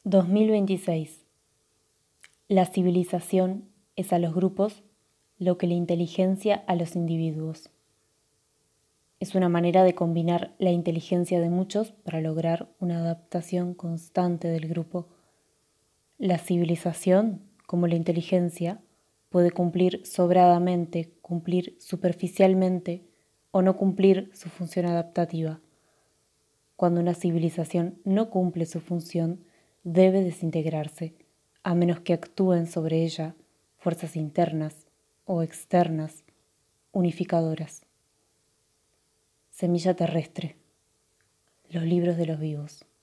2026. La civilización es a los grupos lo que la inteligencia a los individuos. Es una manera de combinar la inteligencia de muchos para lograr una adaptación constante del grupo. La civilización, como la inteligencia, puede cumplir sobradamente, cumplir superficialmente o no cumplir su función adaptativa. Cuando una civilización no cumple su función, debe desintegrarse, a menos que actúen sobre ella fuerzas internas o externas, unificadoras. Semilla terrestre. Los libros de los vivos.